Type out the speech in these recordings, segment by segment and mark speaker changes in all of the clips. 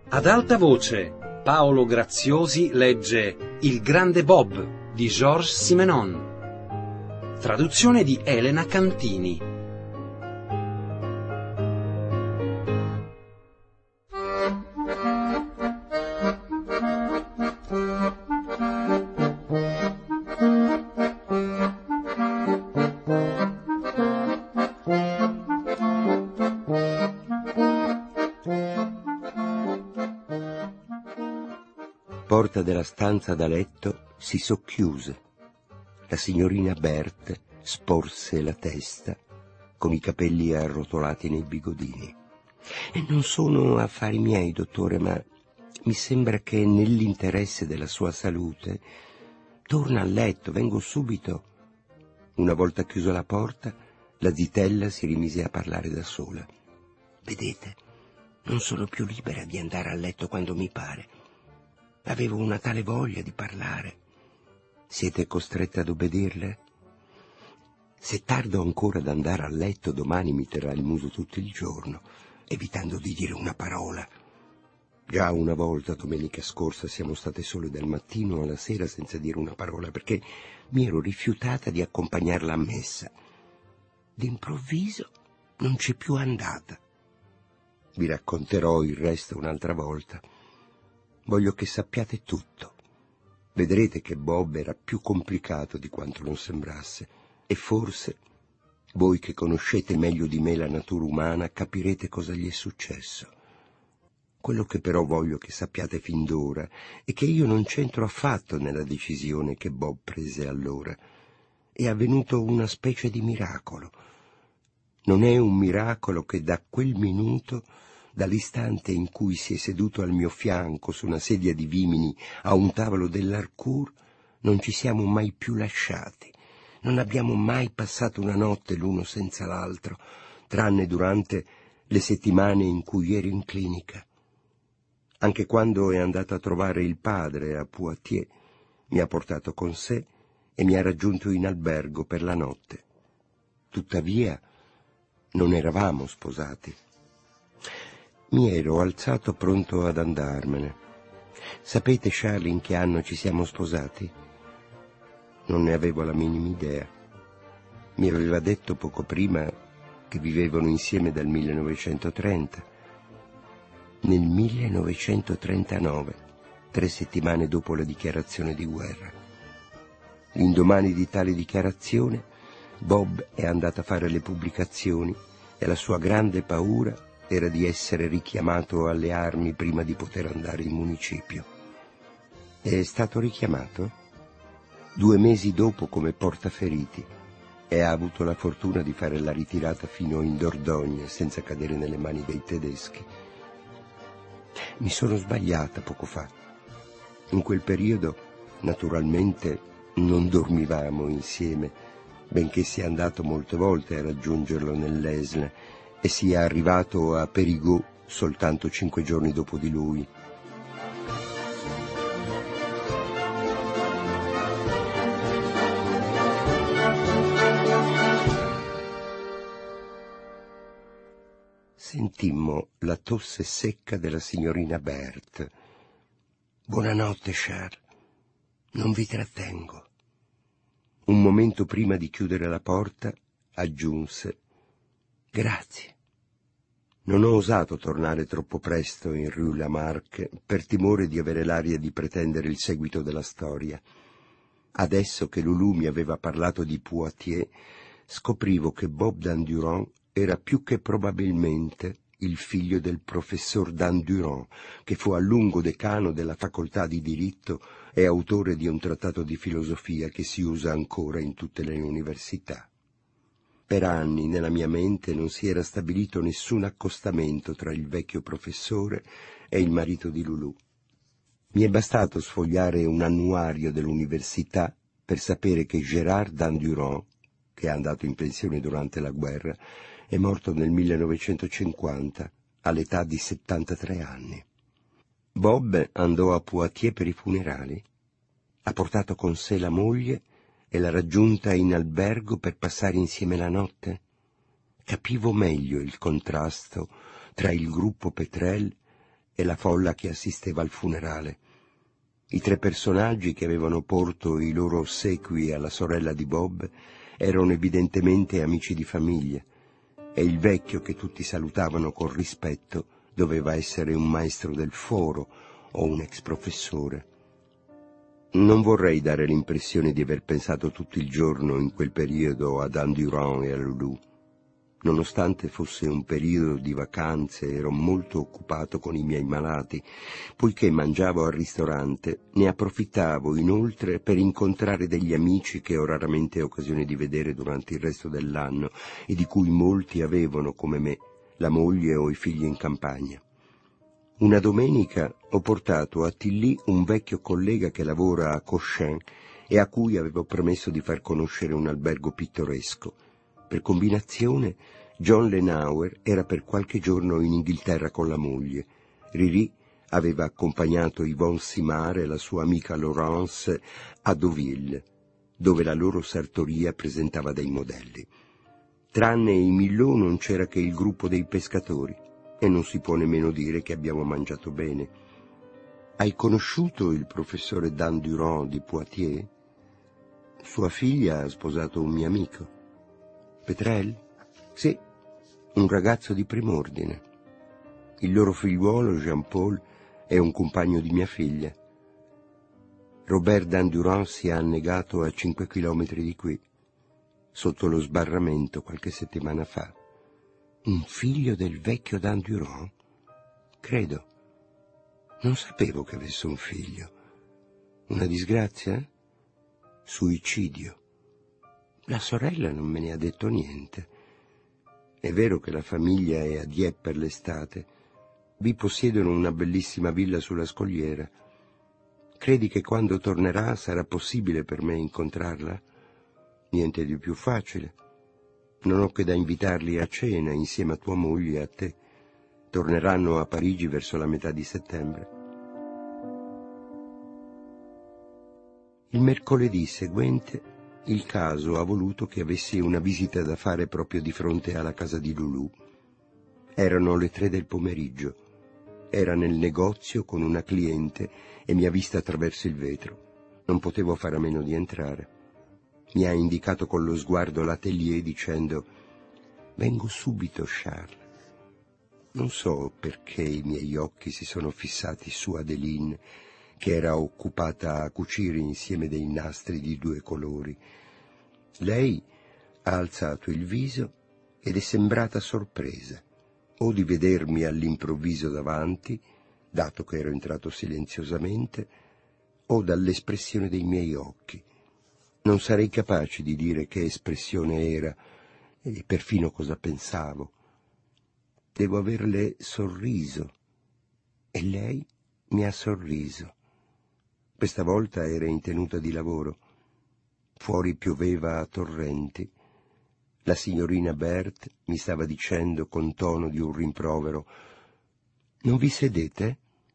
Speaker 1: Ad alta voce, Paolo Graziosi legge Il grande Bob di Georges Simenon. Traduzione di Elena Cantini.
Speaker 2: Porta della stanza da letto si socchiuse. La signorina Berthe sporse la testa, con i capelli arrotolati nei bigodini. E non sono affari miei, dottore, ma mi sembra che nell'interesse della sua salute torna a letto, vengo subito. Una volta chiusa la porta, la zitella si rimise a parlare da sola. Vedete, non sono più libera di andare a letto quando mi pare. Avevo una tale voglia di parlare. Siete costretta ad obbedirle? Se tardo ancora ad andare a letto, domani mi terrà il muso tutto il giorno, evitando di dire una parola. Già una volta, domenica scorsa, siamo state sole dal mattino alla sera senza dire una parola, perché mi ero rifiutata di accompagnarla a messa. D'improvviso non c'è più andata. Vi racconterò il resto un'altra volta. Voglio che sappiate tutto. Vedrete che Bob era più complicato di quanto non sembrasse, e forse, voi che conoscete meglio di me la natura umana, capirete cosa gli è successo. Quello che però voglio che sappiate fin d'ora è che io non c'entro affatto nella decisione che Bob prese allora. È avvenuto una specie di miracolo. Non è un miracolo che da quel minuto, dall'istante in cui si è seduto al mio fianco su una sedia di vimini a un tavolo dell'Harcourt, non ci siamo mai più lasciati. Non abbiamo mai passato una notte l'uno senza l'altro, tranne durante le settimane in cui ero in clinica. Anche quando è andato a trovare il padre a Poitiers, mi ha portato con sé e mi ha raggiunto in albergo per la notte. Tuttavia, non eravamo sposati. Mi ero alzato pronto ad andarmene. Sapete, Charlie, in che anno ci siamo sposati? Non ne avevo la minima idea. Mi aveva detto poco prima che vivevano insieme dal 1930. Nel 1939, 3 settimane dopo la dichiarazione di guerra. L'indomani di tale dichiarazione, Bob è andato a fare le pubblicazioni e la sua grande paura era di essere richiamato alle armi prima di poter andare in municipio. È stato richiamato 2 mesi dopo come portaferiti e ha avuto la fortuna di fare la ritirata fino in Dordogne senza cadere nelle mani dei tedeschi. Mi sono sbagliata poco fa. In quel periodo, naturalmente, non dormivamo insieme, benché sia andato molte volte a raggiungerlo nell'Esle e sia arrivato a Périgueux soltanto 5 giorni dopo di lui. Sentimmo la tosse secca della signorina Berthe. Buonanotte, Charles. Non vi trattengo. Un momento prima di chiudere la porta, aggiunse: grazie. Non ho osato tornare troppo presto in Rue Lamarck per timore di avere l'aria di pretendere il seguito della storia. Adesso che Loulou mi aveva parlato di Poitiers, scoprivo che Bob Dandurand era più che probabilmente il figlio del professor Dandurand, che fu a lungo decano della facoltà di diritto e autore di un trattato di filosofia che si usa ancora in tutte le università. Per anni nella mia mente non si era stabilito nessun accostamento tra il vecchio professore e il marito di Loulou. Mi è bastato sfogliare un annuario dell'università per sapere che Gérard Dandurand, che è andato in pensione durante la guerra, è morto nel 1950 all'età di 73 anni. Bob andò a Poitiers per i funerali. Ha portato con sé la moglie e l'ha raggiunta in albergo per passare insieme la notte? Capivo meglio il contrasto tra il gruppo Pétrel e la folla che assisteva al funerale. I 3 personaggi che avevano porto i loro ossequi alla sorella di Bob erano evidentemente amici di famiglia, e il vecchio che tutti salutavano con rispetto doveva essere un maestro del foro o un ex professore. Non vorrei dare l'impressione di aver pensato tutto il giorno in quel periodo a Dan Durand e a Lulu. Nonostante fosse un periodo di vacanze, ero molto occupato con i miei malati, poiché mangiavo al ristorante, ne approfittavo inoltre per incontrare degli amici che ho raramente occasione di vedere durante il resto dell'anno e di cui molti avevano, come me, la moglie o i figli in campagna. Una domenica ho portato a Tilly un vecchio collega che lavora a Cochin e a cui avevo promesso di far conoscere un albergo pittoresco. Per combinazione, John Lenauer era per qualche giorno in Inghilterra con la moglie. Riri aveva accompagnato Yvonne Simard e la sua amica Laurence a Deauville, dove la loro sartoria presentava dei modelli. Tranne i Millot non c'era che il gruppo dei pescatori, e non si può nemmeno dire che abbiamo mangiato bene. Hai conosciuto il professore Dan Durand di Poitiers? Sua figlia ha sposato un mio amico. Petrel? Sì, un ragazzo di prim'ordine. Il loro figliuolo, Jean-Paul, è un compagno di mia figlia. Robert Dan Durand si è annegato a 5 chilometri di qui, sotto lo sbarramento qualche settimana fa. Un figlio del vecchio Dan Durand? Credo. Non sapevo che avesse un figlio. Una disgrazia? Suicidio. La sorella non me ne ha detto niente. È vero che la famiglia è a Dieppe per l'estate. Vi possiedono una bellissima villa sulla scogliera. Credi che quando tornerà sarà possibile per me incontrarla? Niente di più facile. Non ho che da invitarli a cena insieme a tua moglie e a te. Torneranno a Parigi verso la metà di settembre. Il mercoledì seguente il caso ha voluto che avessi una visita da fare proprio di fronte alla casa di Lulu. Erano le 3 del pomeriggio. Era nel negozio con una cliente e mi ha vista attraverso il vetro. Non potevo fare a meno di entrare. Mi ha indicato con lo sguardo l'atelier dicendo: «Vengo subito, Charles». Non so perché i miei occhi si sono fissati su Adeline, che era occupata a cucire insieme dei nastri di 2 colori. Lei ha alzato il viso ed è sembrata sorpresa, o di vedermi all'improvviso davanti, dato che ero entrato silenziosamente, o dall'espressione dei miei occhi. Non sarei capace di dire che espressione era e perfino cosa pensavo. Devo averle sorriso, e lei mi ha sorriso. Questa volta era in tenuta di lavoro. Fuori pioveva a torrenti. La signorina Berthe mi stava dicendo con tono di un rimprovero: «Non vi sedete?»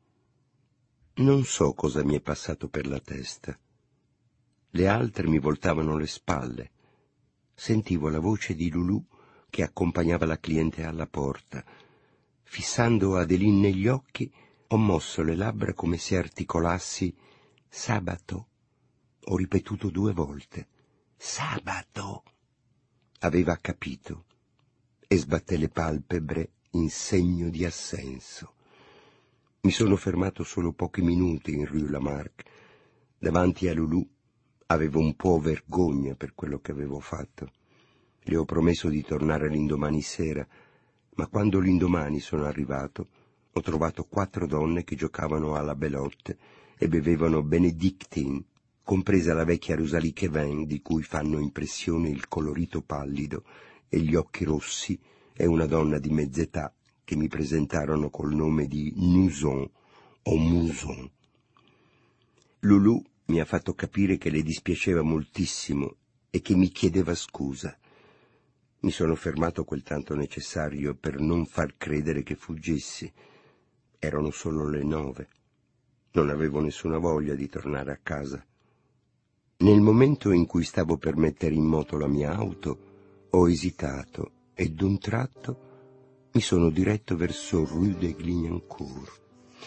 Speaker 2: Non so cosa mi è passato per la testa. Le altre mi voltavano le spalle. Sentivo la voce di Lulu che accompagnava la cliente alla porta. Fissando Adeline negli occhi, ho mosso le labbra come se articolassi «sabato». Ho ripetuto 2 volte «sabato». Aveva capito e sbatté le palpebre in segno di assenso. Mi sono fermato solo pochi minuti in Rue Lamarck. Davanti a Lulu avevo un po' vergogna per quello che avevo fatto. Le ho promesso di tornare l'indomani sera, ma quando l'indomani sono arrivato ho trovato 4 donne che giocavano alla belote e bevevano Benedictine, compresa la vecchia Rosalie Quevin, di cui fanno impressione il colorito pallido e gli occhi rossi, e una donna di mezz'età che mi presentarono col nome di Nuzon o Muson. Lulu mi ha fatto capire che le dispiaceva moltissimo e che mi chiedeva scusa. Mi sono fermato quel tanto necessario per non far credere che fuggissi. Erano solo le 9. Non avevo nessuna voglia di tornare a casa. Nel momento in cui stavo per mettere in moto la mia auto, ho esitato e d'un tratto mi sono diretto verso Rue de Clignancourt.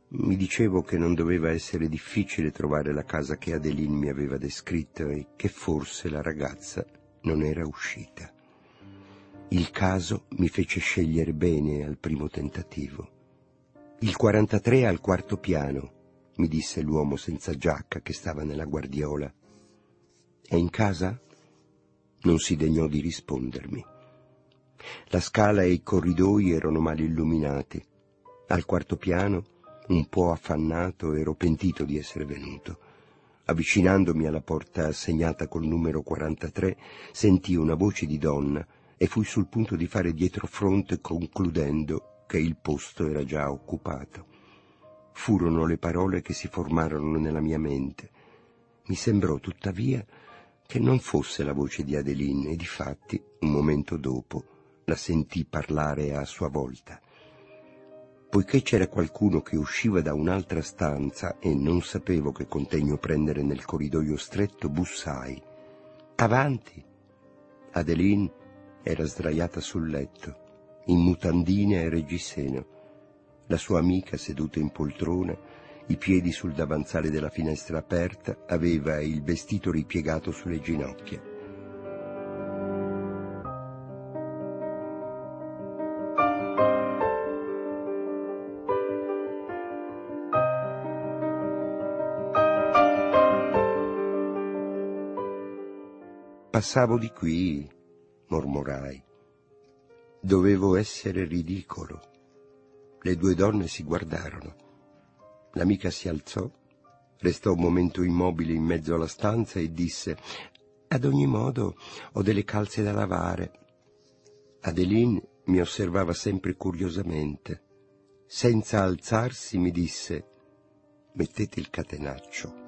Speaker 2: Mi dicevo che non doveva essere difficile trovare la casa che Adeline mi aveva descritto e che forse la ragazza non era uscita. Il caso mi fece scegliere bene al primo tentativo. Il 43 al quarto piano, mi disse l'uomo senza giacca che stava nella guardiola. È in casa? Non si degnò di rispondermi. La scala e i corridoi erano male illuminati. Al quarto piano, un po' affannato, ero pentito di essere venuto. Avvicinandomi alla porta segnata col numero 43, sentii una voce di donna e fui sul punto di fare dietrofront concludendo che il posto era già occupato. Furono le parole che si formarono nella mia mente. Mi sembrò tuttavia che non fosse la voce di Adeline e difatti, un momento dopo, la sentii parlare a sua volta. Poiché c'era qualcuno che usciva da un'altra stanza e non sapevo che contegno prendere nel corridoio stretto, bussai. Avanti! Adeline era sdraiata sul letto, in mutandine e reggiseno. La sua amica, seduta in poltrona, i piedi sul davanzale della finestra aperta, aveva il vestito ripiegato sulle ginocchia. Passavo di qui, mormorai. Dovevo essere ridicolo. Le due donne si guardarono. L'amica si alzò, restò un momento immobile in mezzo alla stanza e disse: «Ad ogni modo ho delle calze da lavare». Adeline mi osservava sempre curiosamente. Senza alzarsi mi disse: «Mettete il catenaccio».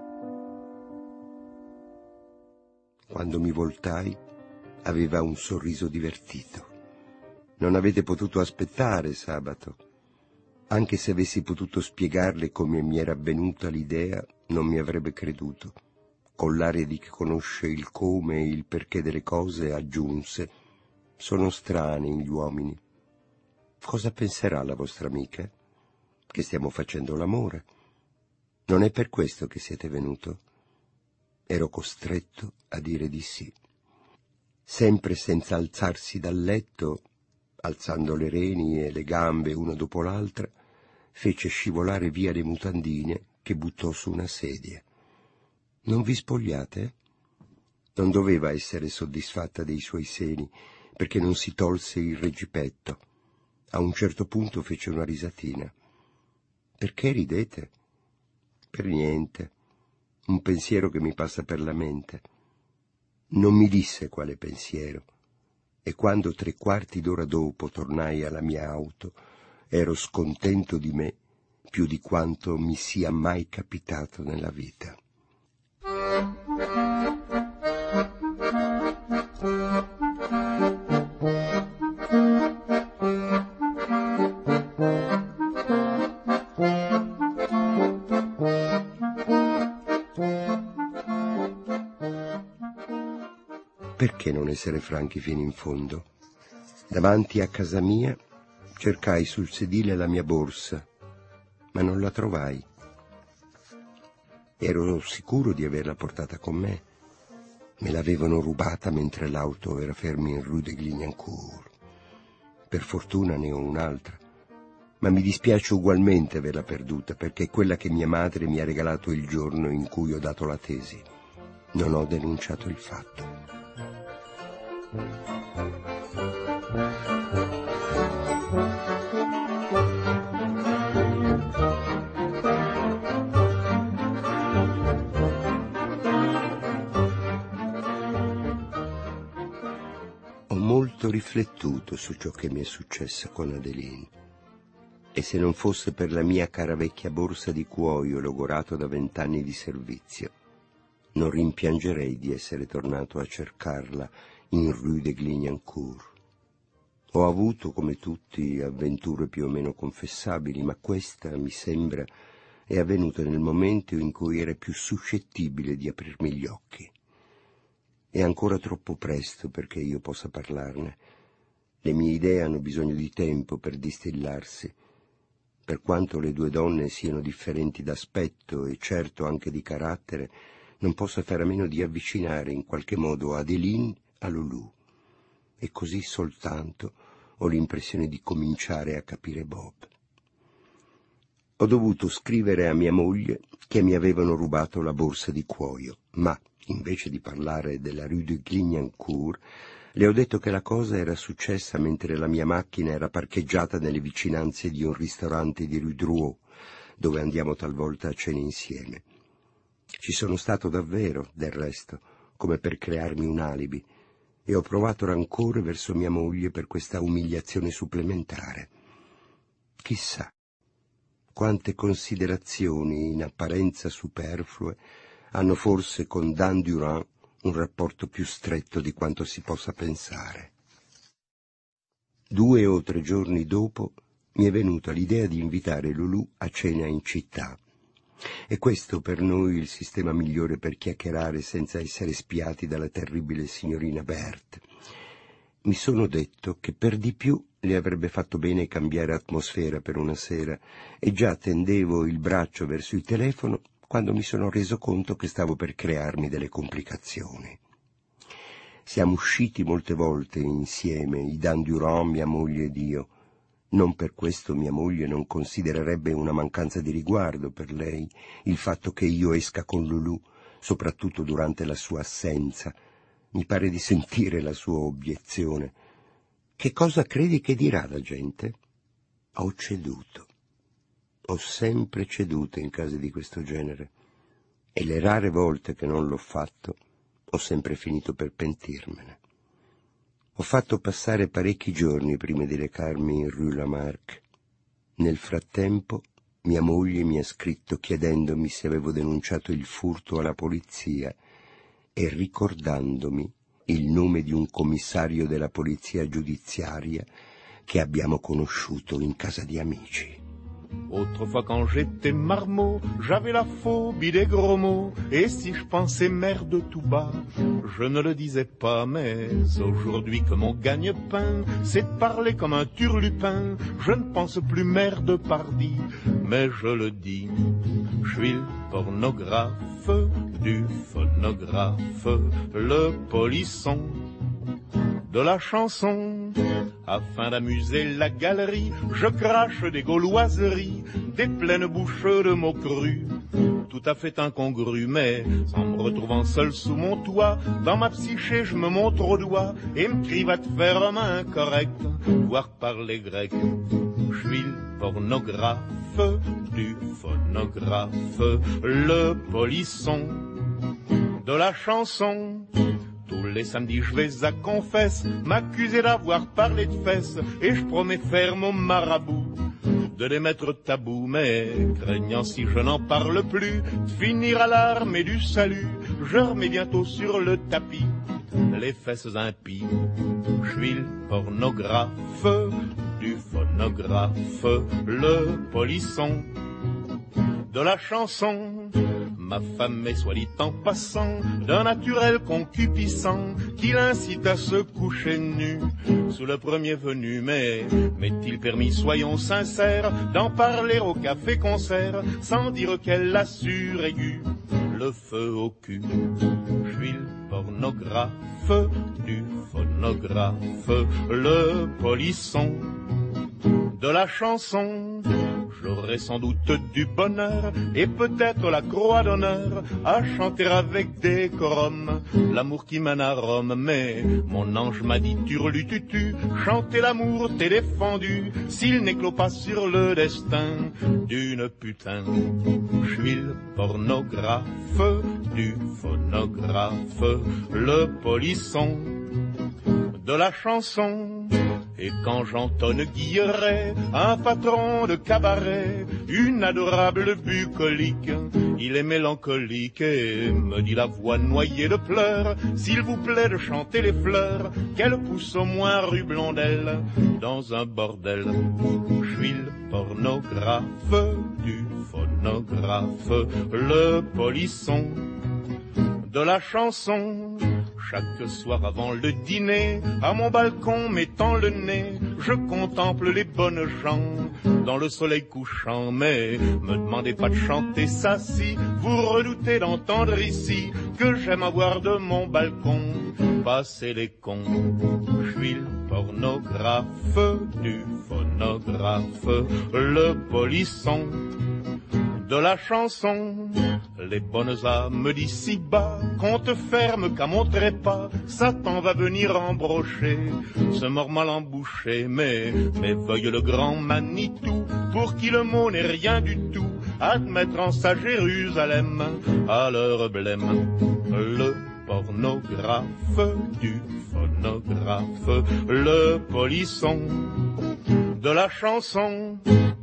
Speaker 2: Quando mi voltai, aveva un sorriso divertito. «Non avete potuto aspettare sabato?» Anche se avessi potuto spiegarle come mi era venuta l'idea, non mi avrebbe creduto. Con l'aria di chi conosce il come e il perché delle cose, aggiunse: «Sono strani gli uomini. Cosa penserà la vostra amica? Che stiamo facendo l'amore. Non è per questo che siete venuto?» Ero costretto a dire di sì. Sempre senza alzarsi dal letto, alzando le reni e le gambe una dopo l'altra, fece scivolare via le mutandine che buttò su una sedia. «Non vi spogliate?» Non doveva essere soddisfatta dei suoi seni, perché non si tolse il reggipetto. A un certo punto fece una risatina. «Perché ridete?» «Per niente. Un pensiero che mi passa per la mente». Non mi disse quale pensiero, e quando 3/4 d'ora dopo tornai alla mia auto, ero scontento di me più di quanto mi sia mai capitato nella vita. Perché non essere franchi fino in fondo? Davanti a casa mia cercai sul sedile la mia borsa, ma non la trovai. Ero sicuro di averla portata con me. Me l'avevano rubata mentre l'auto era ferma in Rue de Clignancourt. Per fortuna ne ho un'altra, ma mi dispiace ugualmente averla perduta, perché è quella che mia madre mi ha regalato il giorno in cui ho dato la tesi. Non ho denunciato il fatto. Ho molto riflettuto su ciò che mi è successo con Adeline, e se non fosse per la mia cara vecchia borsa di cuoio logorato da 20 anni di servizio, non rimpiangerei di essere tornato a cercarla in Rue de Clignancourt. Ho avuto, come tutti, avventure più o meno confessabili, ma questa, mi sembra, è avvenuta nel momento in cui era più suscettibile di aprirmi gli occhi. È ancora troppo presto perché io possa parlarne. Le mie idee hanno bisogno di tempo per distillarsi. Per quanto le due donne siano differenti d'aspetto e certo anche di carattere, non posso fare a meno di avvicinare in qualche modo Adeline a Lulù. E così soltanto ho l'impressione di cominciare a capire Bob. Ho dovuto scrivere a mia moglie che mi avevano rubato la borsa di cuoio, ma invece di parlare della rue de Clignancourt, le ho detto che la cosa era successa mentre la mia macchina era parcheggiata nelle vicinanze di un ristorante di rue Drouot, dove andiamo talvolta a cena insieme. Ci sono stato davvero, del resto, come per crearmi un alibi, e ho provato rancore verso mia moglie per questa umiliazione supplementare. Chissà quante considerazioni in apparenza superflue hanno forse con Dan Durand un rapporto più stretto di quanto si possa pensare. 2 o 3 giorni dopo mi è venuta l'idea di invitare Lulù a cena in città. E questo per noi il sistema migliore per chiacchierare senza essere spiati dalla terribile signorina Berthe. Mi sono detto che per di più le avrebbe fatto bene cambiare atmosfera per una sera e già tendevo il braccio verso il telefono quando mi sono reso conto che stavo per crearmi delle complicazioni. Siamo usciti molte volte insieme, i Dan Durand, mia moglie ed io. Non per questo mia moglie non considererebbe una mancanza di riguardo per lei il fatto che io esca con Lulù, soprattutto durante la sua assenza. Mi pare di sentire la sua obiezione. Che cosa credi che dirà la gente? Ho ceduto. Ho sempre ceduto in casi di questo genere, e le rare volte che non l'ho fatto, ho sempre finito per pentirmene. Ho fatto passare parecchi giorni prima di recarmi in rue Lamarck. Nel frattempo mia moglie mi ha scritto chiedendomi se avevo denunciato il furto alla polizia e ricordandomi il nome di un commissario della polizia giudiziaria che abbiamo conosciuto in casa di amici.
Speaker 3: Autrefois quand j'étais marmot, j'avais la phobie des gros mots, et si je pensais merde tout bas, je ne le disais pas, mais aujourd'hui que mon gagne-pain, c'est de parler comme un turlupin, je ne pense plus merde pardi, mais je le dis, je suis le pornographe du phonographe, le polisson de la chanson. Afin d'amuser la galerie, je crache des gauloiseries, des pleines bouches de mots crus, tout à fait incongrus, mais en me retrouvant seul sous mon toit, dans ma psyché je me montre au doigt et me crie va te faire main incorrecte, voire parler grec. Je suis le pornographe du phonographe, le polisson de la chanson. Tous les samedis je vais à confesse, m'accuser d'avoir parlé de fesses, et je promets ferme au marabout de les mettre tabou, mais craignant si je n'en parle plus, de finir à l'armée du salut, je remets bientôt sur le tapis les fesses impies. Je suis le pornographe du phonographe, le polisson de la chanson. Ma femme est, soit dit en passant, d'un naturel concupiscent qui l'incite à se coucher nu sous le premier venu. Mais m'est-il permis, soyons sincères, d'en parler au café-concert sans dire qu'elle assure aigu le feu au cul. Je suis le pornographe du phonographe, le polisson de la chanson. J'aurais sans doute du bonheur et peut-être la croix d'honneur à chanter avec décorum l'amour qui mène à Rome. Mais mon ange m'a dit turlututu, chanter l'amour t'est défendu s'il n'éclot pas sur le destin d'une putain. Je suis le pornographe du phonographe, le polisson de la chanson. Et quand j'entonne Guilleret, un patron de cabaret, une adorable bucolique, il est mélancolique et me dit la voix noyée de pleurs, s'il vous plaît de chanter les fleurs, qu'elle pousse au moins rue Blondelle, dans un bordel. Je suis le pornographe du phonographe, le polisson de la chanson. Chaque soir avant le dîner, à mon balcon mettant le nez, je contemple les bonnes gens dans le soleil couchant. Mais me demandez pas de chanter ça si vous redoutez d'entendre ici que j'aime avoir de mon balcon passer les cons. Je suis le pornographe du phonographe, le polisson de la chanson. Les bonnes âmes d'ici-bas, compte ferme qu'à mon trépas, Satan va venir embrocher ce mort mal embouché. Mais veuille le grand Manitou, pour qui le mot n'est rien du tout, admettre en sa Jérusalem à leur blême. Le pornographe du phonographe, le polisson de la chanson.